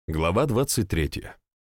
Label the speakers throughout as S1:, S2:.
S1: Глава 23.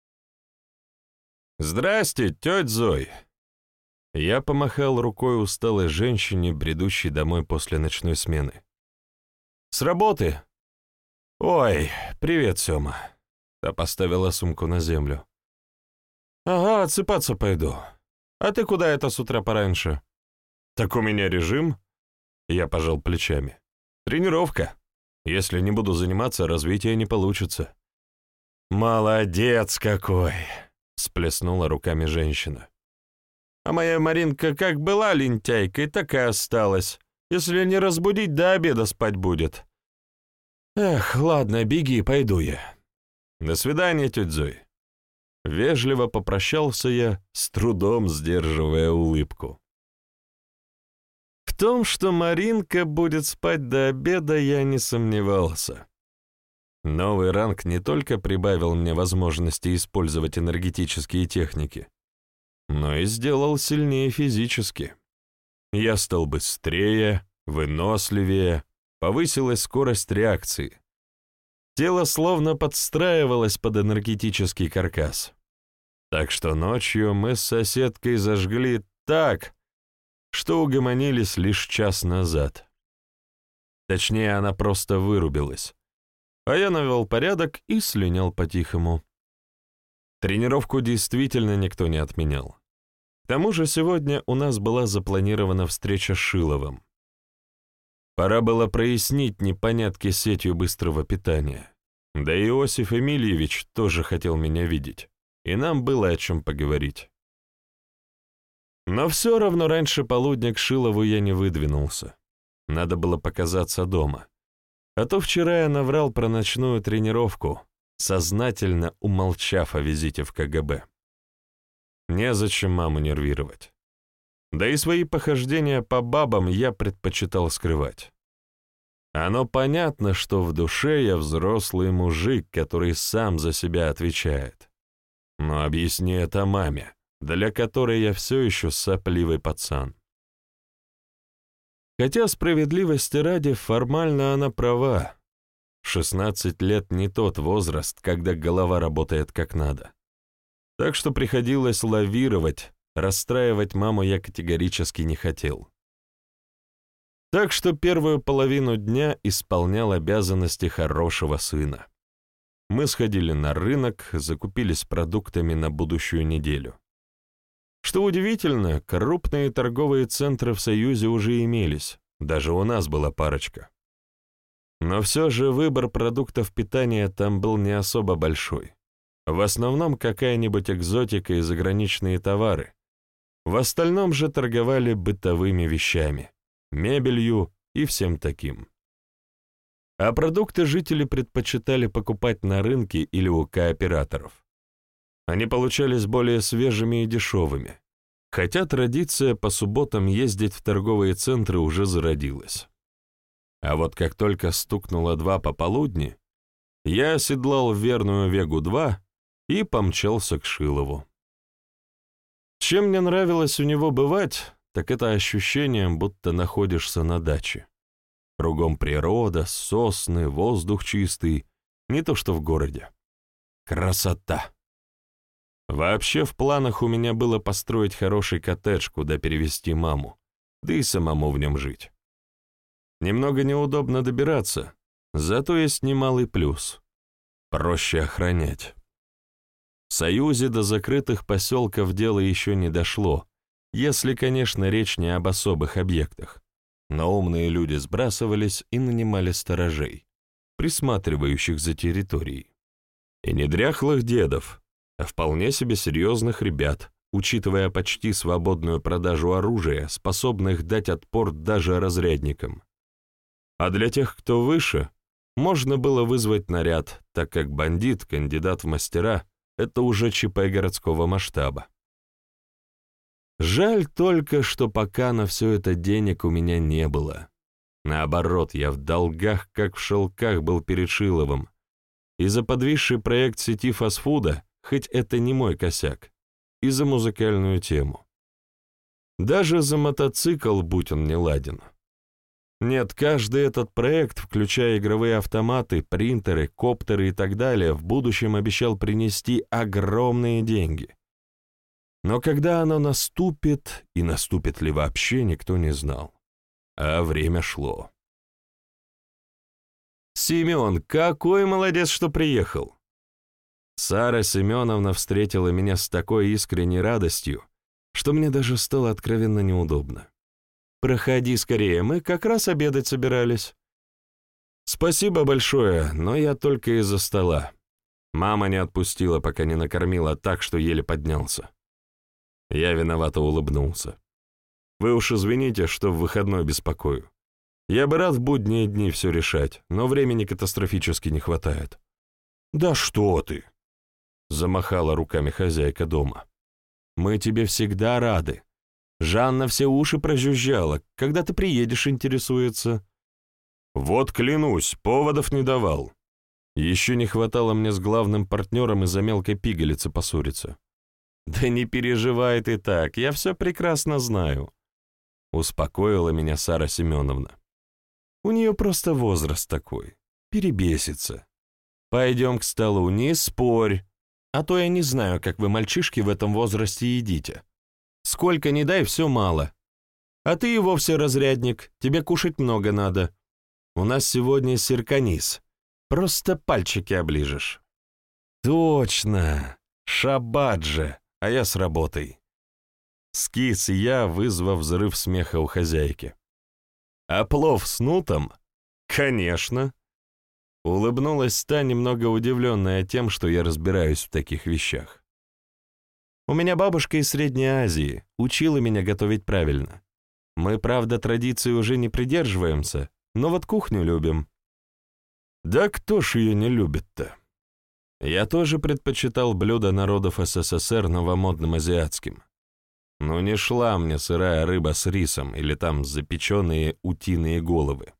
S1: «Здрасте, тетя Зой!» Я помахал рукой усталой женщине, бредущей домой после ночной смены. «С работы?» «Ой, привет, Сёма!» Та поставила сумку на землю. «Ага, отсыпаться пойду. А ты куда это с утра пораньше?» «Так у меня режим?» Я пожал плечами. «Тренировка. Если не буду заниматься, развития не получится». «Молодец какой!» — сплеснула руками женщина. «А моя Маринка как была лентяйкой, так и осталась. Если не разбудить, до обеда спать будет». «Эх, ладно, беги, пойду я». «До свидания, тетя Зой». Вежливо попрощался я, с трудом сдерживая улыбку. В том, что Маринка будет спать до обеда, я не сомневался. Новый ранг не только прибавил мне возможности использовать энергетические техники, но и сделал сильнее физически. Я стал быстрее, выносливее, повысилась скорость реакции. Тело словно подстраивалось под энергетический каркас. Так что ночью мы с соседкой зажгли так, что угомонились лишь час назад. Точнее, она просто вырубилась. А я навел порядок и слинял по-тихому. Тренировку действительно никто не отменял. К тому же сегодня у нас была запланирована встреча с Шиловым. Пора было прояснить непонятки с сетью быстрого питания. Да и Иосиф Эмильевич тоже хотел меня видеть, и нам было о чем поговорить. Но все равно раньше полудня к Шилову я не выдвинулся. Надо было показаться дома. А то вчера я наврал про ночную тренировку, сознательно умолчав о визите в КГБ. Незачем маму нервировать. Да и свои похождения по бабам я предпочитал скрывать. Оно понятно, что в душе я взрослый мужик, который сам за себя отвечает. Но объясни это маме, для которой я все еще сопливый пацан. Хотя справедливости ради, формально она права. 16 лет не тот возраст, когда голова работает как надо. Так что приходилось лавировать, расстраивать маму я категорически не хотел. Так что первую половину дня исполнял обязанности хорошего сына. Мы сходили на рынок, закупились продуктами на будущую неделю. Что удивительно, крупные торговые центры в Союзе уже имелись, даже у нас была парочка. Но все же выбор продуктов питания там был не особо большой. В основном какая-нибудь экзотика и заграничные товары. В остальном же торговали бытовыми вещами, мебелью и всем таким. А продукты жители предпочитали покупать на рынке или у кооператоров. Они получались более свежими и дешевыми, хотя традиция по субботам ездить в торговые центры уже зародилась. А вот как только стукнуло 2 пополудни, я оседлал верную Вегу-2 и помчался к Шилову. Чем мне нравилось у него бывать, так это ощущением, будто находишься на даче. Кругом природа, сосны, воздух чистый, не то что в городе. Красота! Вообще в планах у меня было построить хороший коттедж, куда перевезти маму, да и самому в нем жить. Немного неудобно добираться, зато есть немалый плюс — проще охранять. В Союзе до закрытых поселков дело еще не дошло, если, конечно, речь не об особых объектах, но умные люди сбрасывались и нанимали сторожей, присматривающих за территорией. И не дряхлых дедов, а вполне себе серьезных ребят, учитывая почти свободную продажу оружия, способных дать отпор даже разрядникам. А для тех, кто выше, можно было вызвать наряд, так как бандит, кандидат в мастера, это уже ЧП городского масштаба. Жаль только, что пока на все это денег у меня не было. Наоборот, я в долгах, как в шелках, был перед Шиловым, и за подвисший проект сети фастфуда, хоть это не мой косяк, и за музыкальную тему. Даже за мотоцикл, будь он не ладен. Нет, каждый этот проект, включая игровые автоматы, принтеры, коптеры и так далее, в будущем обещал принести огромные деньги. Но когда оно наступит, и наступит ли вообще, никто не знал. А время шло. «Семен, какой молодец, что приехал!» Сара Семеновна встретила меня с такой искренней радостью, что мне даже стало откровенно неудобно. «Проходи скорее, мы как раз обедать собирались». «Спасибо большое, но я только из-за стола. Мама не отпустила, пока не накормила так, что еле поднялся». Я виновато улыбнулся. «Вы уж извините, что в выходной беспокою. Я бы рад в будние дни все решать, но времени катастрофически не хватает». «Да что ты!» — замахала руками хозяйка дома. «Мы тебе всегда рады. Жанна все уши прожужжала. Когда ты приедешь, интересуется». «Вот клянусь, поводов не давал. Еще не хватало мне с главным партнером из-за мелкой пигалицы поссориться». «Да не переживай ты так, я все прекрасно знаю», — успокоила меня Сара Семеновна. «У нее просто возраст такой, перебесится. Пойдем к столу, не спорь, а то я не знаю, как вы, мальчишки, в этом возрасте едите. Сколько ни дай, все мало. А ты и вовсе разрядник, тебе кушать много надо. У нас сегодня сирканис, просто пальчики оближешь». «Точно, шаббат же, а я с работой». Скис я, вызвав взрыв смеха у хозяйки. «А плов с нутом?» «Конечно». Улыбнулась та, немного удивленная тем, что я разбираюсь в таких вещах. «У меня бабушка из Средней Азии, учила меня готовить правильно. Мы, правда, традиции уже не придерживаемся, но вот кухню любим». «Да кто ж ее не любит-то?» Я тоже предпочитал блюда народов СССР новомодным азиатским. Но не шла мне сырая рыба с рисом или там запеченные утиные головы.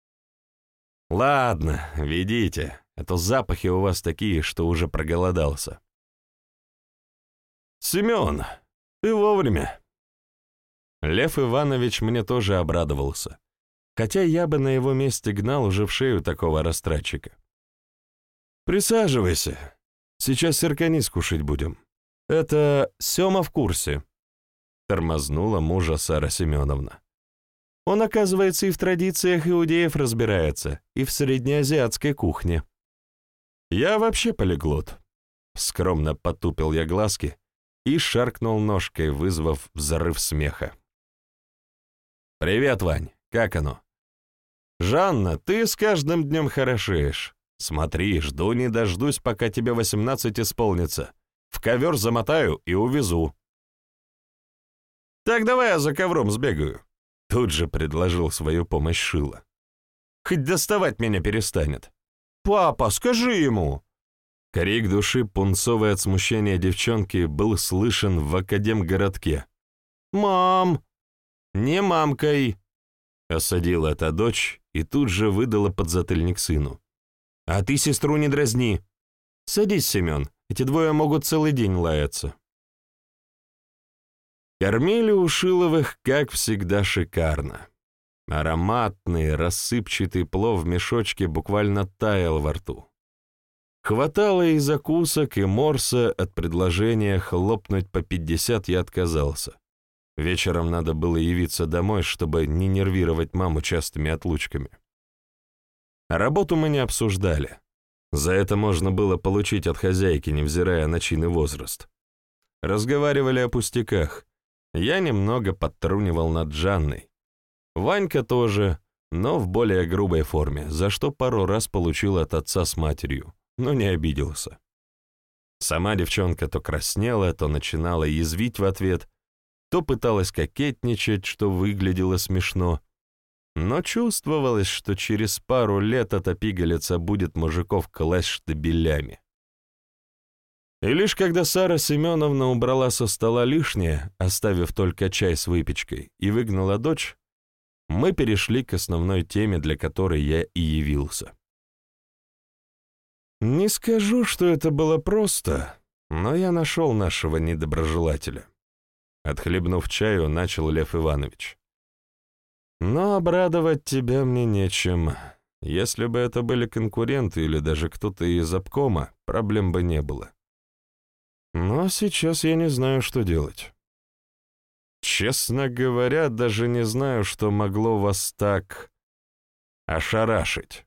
S1: «Ладно, ведите, а то запахи у вас такие, что уже проголодался». «Семен, ты вовремя». Лев Иванович мне тоже обрадовался, хотя я бы на его месте гнал уже в шею такого растратчика. «Присаживайся, сейчас сирканис кушать будем. Это Сема в курсе», — тормознула мужа Сара Семеновна. «Он, оказывается, и в традициях иудеев разбирается, и в среднеазиатской кухне». «Я вообще полиглот», — скромно потупил я глазки и шаркнул ножкой, вызвав взрыв смеха. «Привет, Вань, как оно?» «Жанна, ты с каждым днем хорошеешь. Смотри, жду не дождусь, пока тебе 18 исполнится. В ковер замотаю и увезу». «Так давай я за ковром сбегаю», — тут же предложил свою помощь Шила. «Хоть доставать меня перестанет». «Папа, скажи ему!» Крик души, пунцовый от смущения девчонки, был слышен в академгородке. «Мам!» «Не мамкой!» — осадила эта дочь и тут же выдала подзатыльник сыну. «А ты сестру не дразни. Садись, Семен, эти двое могут целый день лаяться». Кормили у Шиловых, как всегда, шикарно. Ароматный, рассыпчатый плов в мешочке буквально таял во рту. Хватало и закусок, и морса, от предложения хлопнуть по 50 я отказался. Вечером надо было явиться домой, чтобы не нервировать маму частыми отлучками. Работу мы не обсуждали. За это можно было получить от хозяйки, невзирая на чин и возраст. Разговаривали о пустяках. Я немного подтрунивал над Жанной. Ванька тоже, но в более грубой форме, за что пару раз получил от отца с матерью, но не обиделся. Сама девчонка то краснела, то начинала язвить в ответ, то пыталась кокетничать, что выглядело смешно. Но чувствовалось, что через пару лет эта пигалица будет мужиков класть штабелями. И лишь когда Сара Семеновна убрала со стола лишнее, оставив только чай с выпечкой, и выгнала дочь, мы перешли к основной теме, для которой я и явился. Не скажу, что это было просто, но я нашел нашего недоброжелателя. Отхлебнув чаю, начал Лев Иванович. Но обрадовать тебя мне нечем. Если бы это были конкуренты или даже кто-то из обкома, проблем бы не было. Но сейчас я не знаю, что делать. Честно говоря, даже не знаю, что могло вас так ошарашить.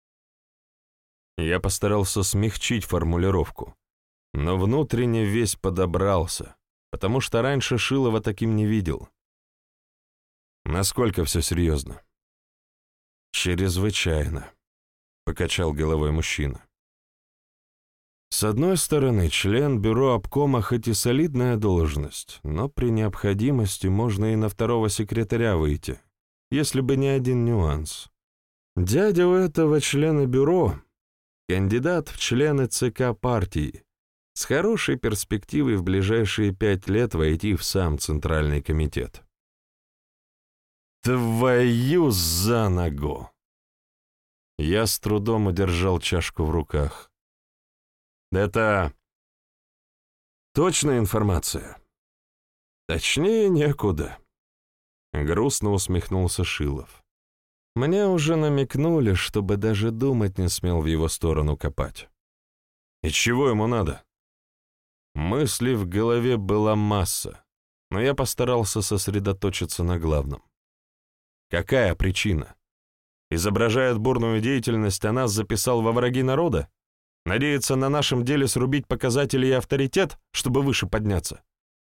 S1: Я постарался смягчить формулировку, но внутренне весь подобрался, потому что раньше Шилова таким не видел. Насколько все серьезно? Чрезвычайно, покачал головой мужчина. С одной стороны, член бюро обкома хоть и солидная должность, но при необходимости можно и на второго секретаря выйти, если бы не один нюанс. Дядя у этого члена бюро — кандидат в члены ЦК партии, с хорошей перспективой в ближайшие 5 лет войти в сам Центральный комитет. Твою за ногу! Я с трудом удержал чашку в руках. Это точная информация? Точнее некуда. Грустно усмехнулся Шилов. Мне уже намекнули, чтобы даже думать не смел в его сторону копать. И чего ему надо? Мыслей в голове была масса, но я постарался сосредоточиться на главном. Какая причина? Изображает бурную деятельность, а нас записал во враги народа? Надеется на нашем деле срубить показатели и авторитет, чтобы выше подняться?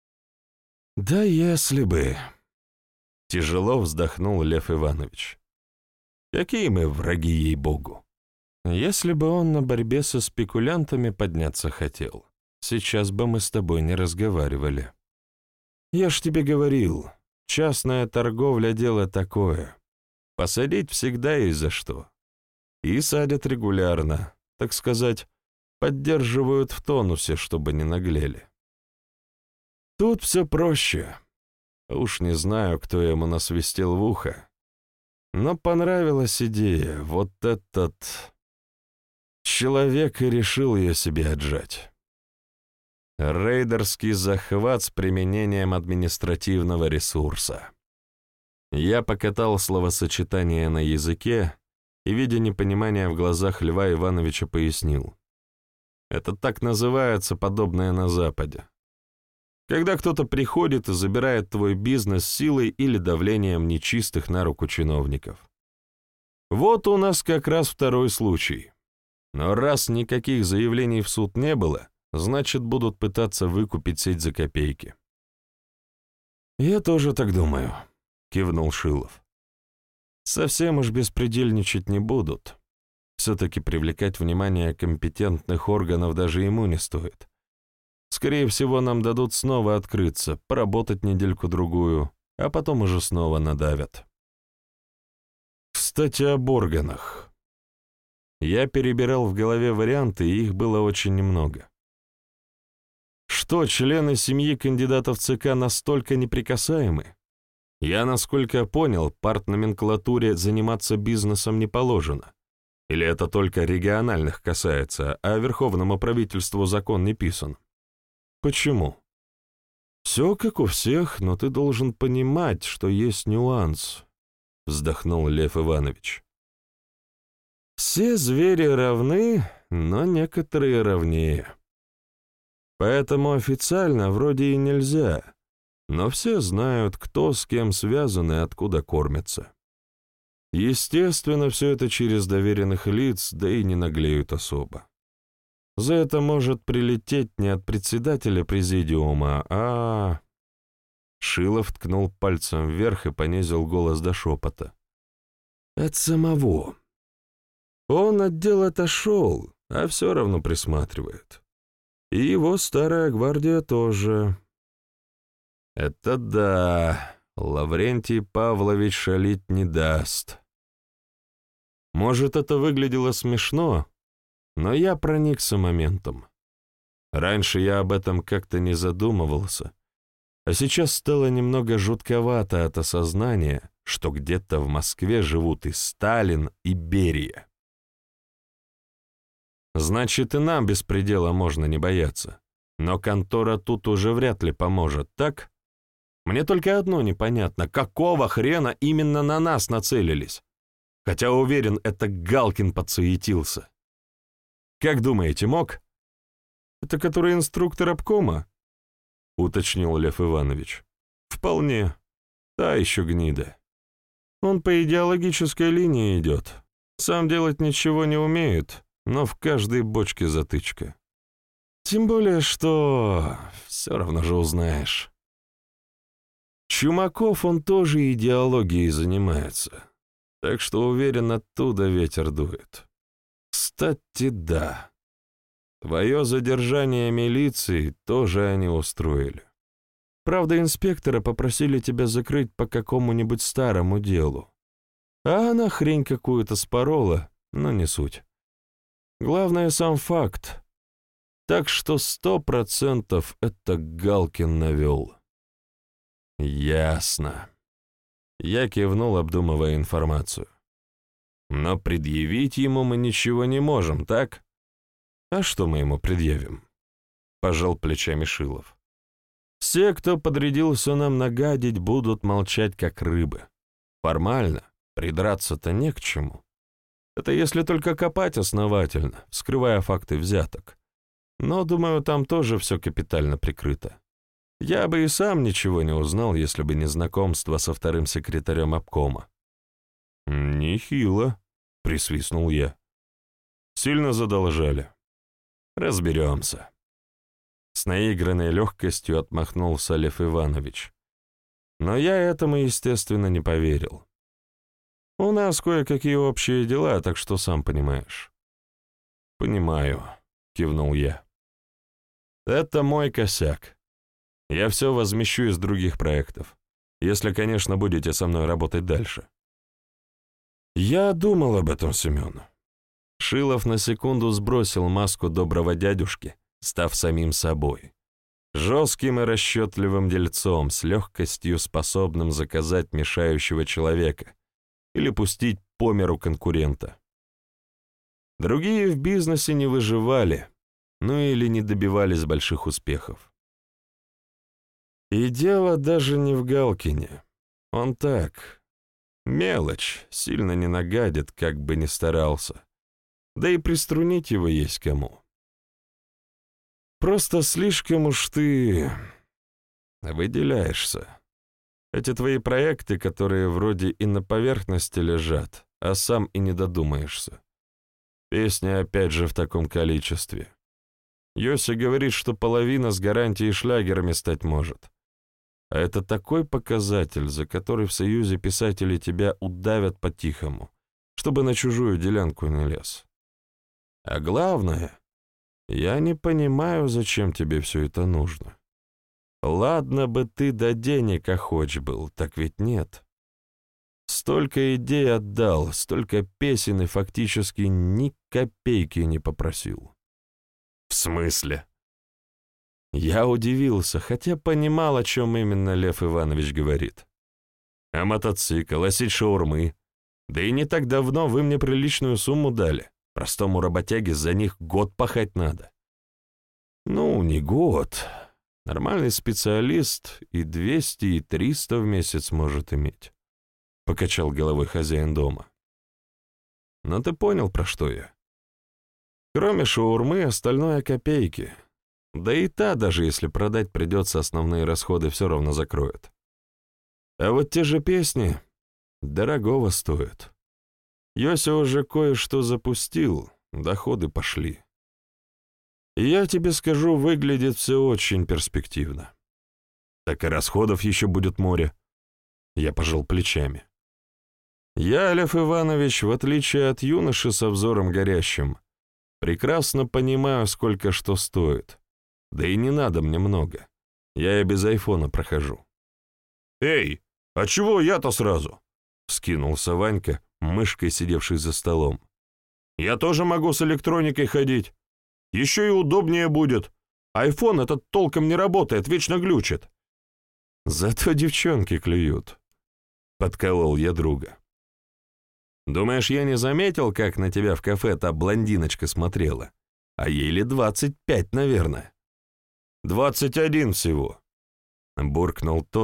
S1: Да если бы... Тяжело вздохнул Лев Иванович. Какие мы враги, ей-богу? Если бы он на борьбе со спекулянтами подняться хотел, сейчас бы мы с тобой не разговаривали. Я ж тебе говорил, частная торговля — дело такое. Посадить всегда есть за что. И садят регулярно, так сказать, поддерживают в тонусе, чтобы не наглели. Тут все проще. Уж не знаю, кто ему насвистел в ухо, но понравилась идея, вот этот человек и решил ее себе отжать. Рейдерский захват с применением административного ресурса. Я покатал словосочетание на языке и, видя непонимание в глазах Льва Ивановича, пояснил. Это так называется подобное на Западе. Когда кто-то приходит и забирает твой бизнес силой или давлением нечистых на руку чиновников. Вот у нас как раз второй случай. Но раз никаких заявлений в суд не было, значит, будут пытаться выкупить сеть за копейки. «Я тоже так думаю», — кивнул Шилов. «Совсем уж беспредельничать не будут. Все-таки привлекать внимание компетентных органов даже ему не стоит. Скорее всего, нам дадут снова открыться, поработать недельку-другую, а потом уже снова надавят». Кстати, об органах. Я перебирал в голове варианты, и их было очень немного. Что, члены семьи кандидатов ЦК настолько неприкасаемы? Я, насколько понял, партноменклатуре заниматься бизнесом не положено. Или это только региональных касается, а верховному правительству закон не писан? Почему? Все как у всех, но ты должен понимать, что есть нюанс, вздохнул Лев Иванович. Все звери равны, но некоторые равнее. Поэтому официально вроде и нельзя, но все знают, кто с кем связан и откуда кормятся. Естественно, все это через доверенных лиц, да и не наглеют особо. За это может прилететь не от председателя президиума, а... Шилов ткнул пальцем вверх и понизил голос до шепота. От самого. Он от дел отошел, а все равно присматривает. И его старая гвардия тоже. Это да, Лаврентий Павлович шалить не даст. Может, это выглядело смешно, но я проникся моментом. Раньше я об этом как-то не задумывался, а сейчас стало немного жутковато от осознания, что где-то в Москве живут и Сталин, и Берия. Значит, и нам беспредела можно не бояться, но контора тут уже вряд ли поможет, так? Мне только одно непонятно, какого хрена именно на нас нацелились? Хотя, уверен, это Галкин подсуетился. Как думаете, мог? Это который инструктор обкома? Уточнил Лев Иванович. Вполне. Та еще гнида. Он по идеологической линии идет. Сам делать ничего не умеет, но в каждой бочке затычка. Тем более, что все равно же узнаешь. Чумаков, он тоже идеологией занимается, так что, уверен, оттуда ветер дует. Кстати, да. Твое задержание милиции тоже они устроили. Правда, инспектора попросили тебя закрыть по какому-нибудь старому делу. А она хрень какую-то спорола, но не суть. Главное, сам факт. Так что 100% это Галкин навел. Ясно. Я кивнул, обдумывая информацию. Но предъявить ему мы ничего не можем, так? А что мы ему предъявим? Пожал плечами Шилов. Все, кто подрядился нам нагадить, будут молчать как рыбы. Формально придраться-то не к чему. Это если только копать основательно, вскрывая факты взяток. Но, думаю, там тоже все капитально прикрыто. Я бы и сам ничего не узнал, если бы не знакомство со вторым секретарем обкома. «Нехило», — присвистнул я. «Сильно задолжали?» «Разберемся». С наигранной легкостью отмахнулся Лев Иванович. Но я этому, естественно, не поверил. У нас кое-какие общие дела, так что сам понимаешь. «Понимаю», — кивнул я. «Это мой косяк. Я все возмещу из других проектов, если, конечно, будете со мной работать дальше». Я думал об этом, Семен. Шилов на секунду сбросил маску доброго дядюшки, став самим собой. Жестким и расчетливым дельцом, с легкостью способным заказать мешающего человека или пустить по миру конкурента. Другие в бизнесе не выживали, ну или не добивались больших успехов. И дело даже не в Галкине. Он так, мелочь, сильно не нагадит, как бы ни старался. Да и приструнить его есть кому. Просто слишком уж ты выделяешься. Эти твои проекты, которые вроде и на поверхности лежат, а сам и не додумаешься. Песни опять же в таком количестве. Йося говорит, что половина с гарантией шлягерами стать может. А это такой показатель, за который в Союзе писатели тебя удавят по-тихому, чтобы на чужую делянку не лез. А главное, я не понимаю, зачем тебе все это нужно. Ладно бы ты до денег охоч был, так ведь нет. Столько идей отдал, столько песен и фактически ни копейки не попросил. В смысле? Я удивился, хотя понимал, о чем именно Лев Иванович говорит. А мотоцикл, а сеть шаурмы. Да и не так давно вы мне приличную сумму дали. Простому работяге за них год пахать надо. Ну, не год. Нормальный специалист и 200, и 300 в месяц может иметь. Покачал головой хозяин дома. Но ты понял, про что я? Кроме шаурмы, остальное копейки. Да и та, даже если продать придется, основные расходы все равно закроют. А вот те же песни дорогого стоят. Йося уже кое-что запустил, доходы пошли. И я тебе скажу, выглядит все очень перспективно. Так и расходов еще будет море. Я пожал плечами. Я, Лев Иванович, в отличие от юноши со взором горящим, прекрасно понимаю, сколько что стоит. Да и не надо мне много. Я и без айфона прохожу. «Эй, а чего я-то сразу?» — вскинулся Ванька, мышкой сидевший за столом. «Я тоже могу с электроникой ходить. Еще и удобнее будет. Айфон этот толком не работает, вечно глючит». «Зато девчонки клюют», — подколол я друга. «Думаешь, я не заметил, как на тебя в кафе та блондиночка смотрела? А ей лет 25, наверное». 21 всего», — буркнул тот,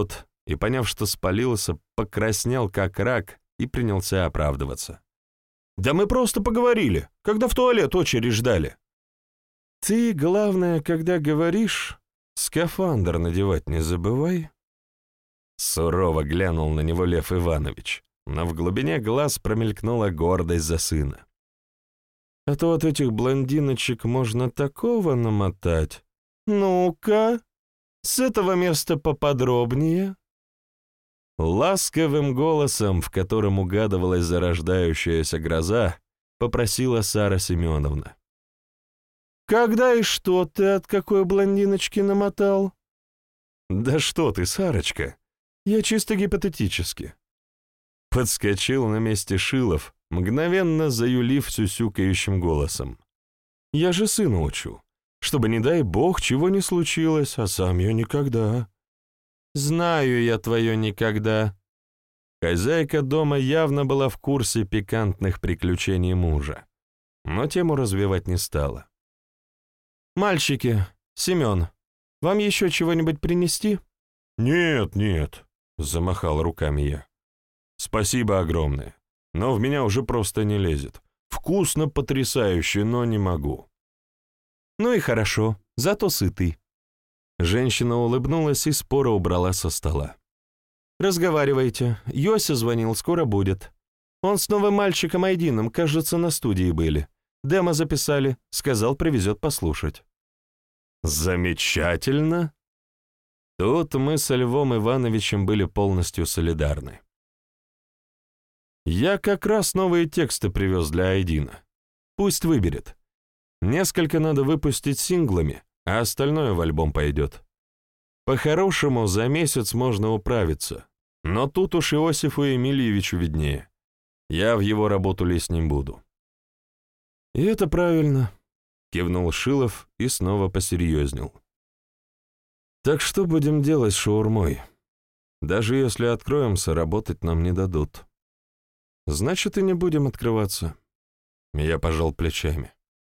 S1: и, поняв, что спалился, покраснел как рак и принялся оправдываться. «Да мы просто поговорили, когда в туалет очередь ждали». «Ты, главное, когда говоришь, скафандр надевать не забывай». Сурово глянул на него Лев Иванович, но в глубине глаз промелькнула гордость за сына. «А то от этих блондиночек можно такого намотать. Ну-ка, с этого места поподробнее». Ласковым голосом, в котором угадывалась зарождающаяся гроза, попросила Сара Семеновна. «Когда и что ты от какой блондиночки намотал?» «Да что ты, Сарочка, я чисто гипотетически». Подскочил на месте Шилов, мгновенно заюлив сюсюкающим голосом. «Я же сына учу, чтобы, не дай бог, чего не случилось, а сам я никогда». «Знаю я твое никогда». Хозяйка дома явно была в курсе пикантных приключений мужа, но тему развивать не стала. «Мальчики, Семен, вам еще чего-нибудь принести?» «Нет, нет», — замахал руками я. «Спасибо огромное, но в меня уже просто не лезет. Вкусно, потрясающе, но не могу». «Ну и хорошо, зато сытый». Женщина улыбнулась и споро убрала со стола. «Разговаривайте. Йося звонил, скоро будет. Он с новым мальчиком Айдином, кажется, на студии были. Демо записали, сказал, привезет послушать». «Замечательно!» Тут мы со Львом Ивановичем были полностью солидарны. «Я как раз новые тексты привез для Айдина. Пусть выберет. Несколько надо выпустить синглами, а остальное в альбом пойдет. По-хорошему, за месяц можно управиться, но тут уж Иосифу Емельевичу виднее. Я в его работу лезть не буду». «И это правильно», — кивнул Шилов и снова посерьезнел. «Так что будем делать с шаурмой? Даже если откроемся, работать нам не дадут». «Значит, и не будем открываться». Я пожал плечами.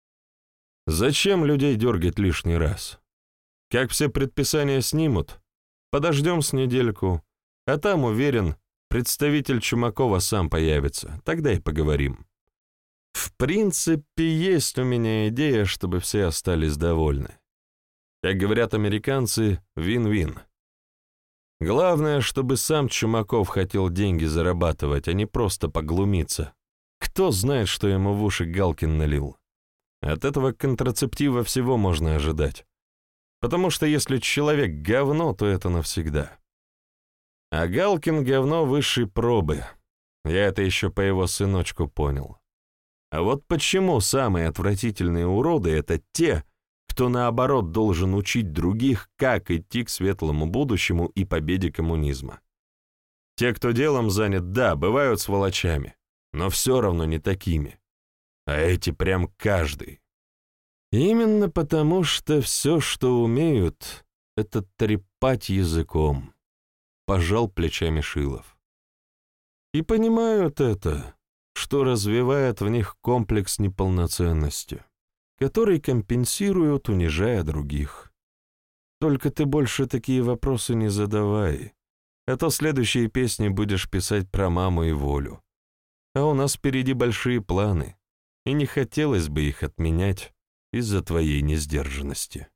S1: «Зачем людей дергать лишний раз? Как все предписания снимут, подождем с недельку, а там, уверен, представитель Чумакова сам появится, тогда и поговорим. В принципе, есть у меня идея, чтобы все остались довольны. Как говорят американцы, вин-вин. Главное, чтобы сам Чумаков хотел деньги зарабатывать, а не просто поглумиться. Кто знает, что ему в уши Галкин налил. От этого контрацептива всего можно ожидать. Потому что если человек говно, то это навсегда. А Галкин говно высшей пробы. Я это еще по его сыночку понял. А вот почему самые отвратительные уроды — это те, кто, наоборот, должен учить других, как идти к светлому будущему и победе коммунизма. Те, кто делом занят, да, бывают сволочами, но все равно не такими. А эти прям каждый. Именно потому, что все, что умеют, — это трепать языком, — пожал плечами Шилов. И понимают это, что развивает в них комплекс неполноценности, который компенсируют, унижая других. Только ты больше такие вопросы не задавай, а то следующие песни будешь писать про маму и Волю. А у нас впереди большие планы, и не хотелось бы их отменять из-за твоей несдержанности.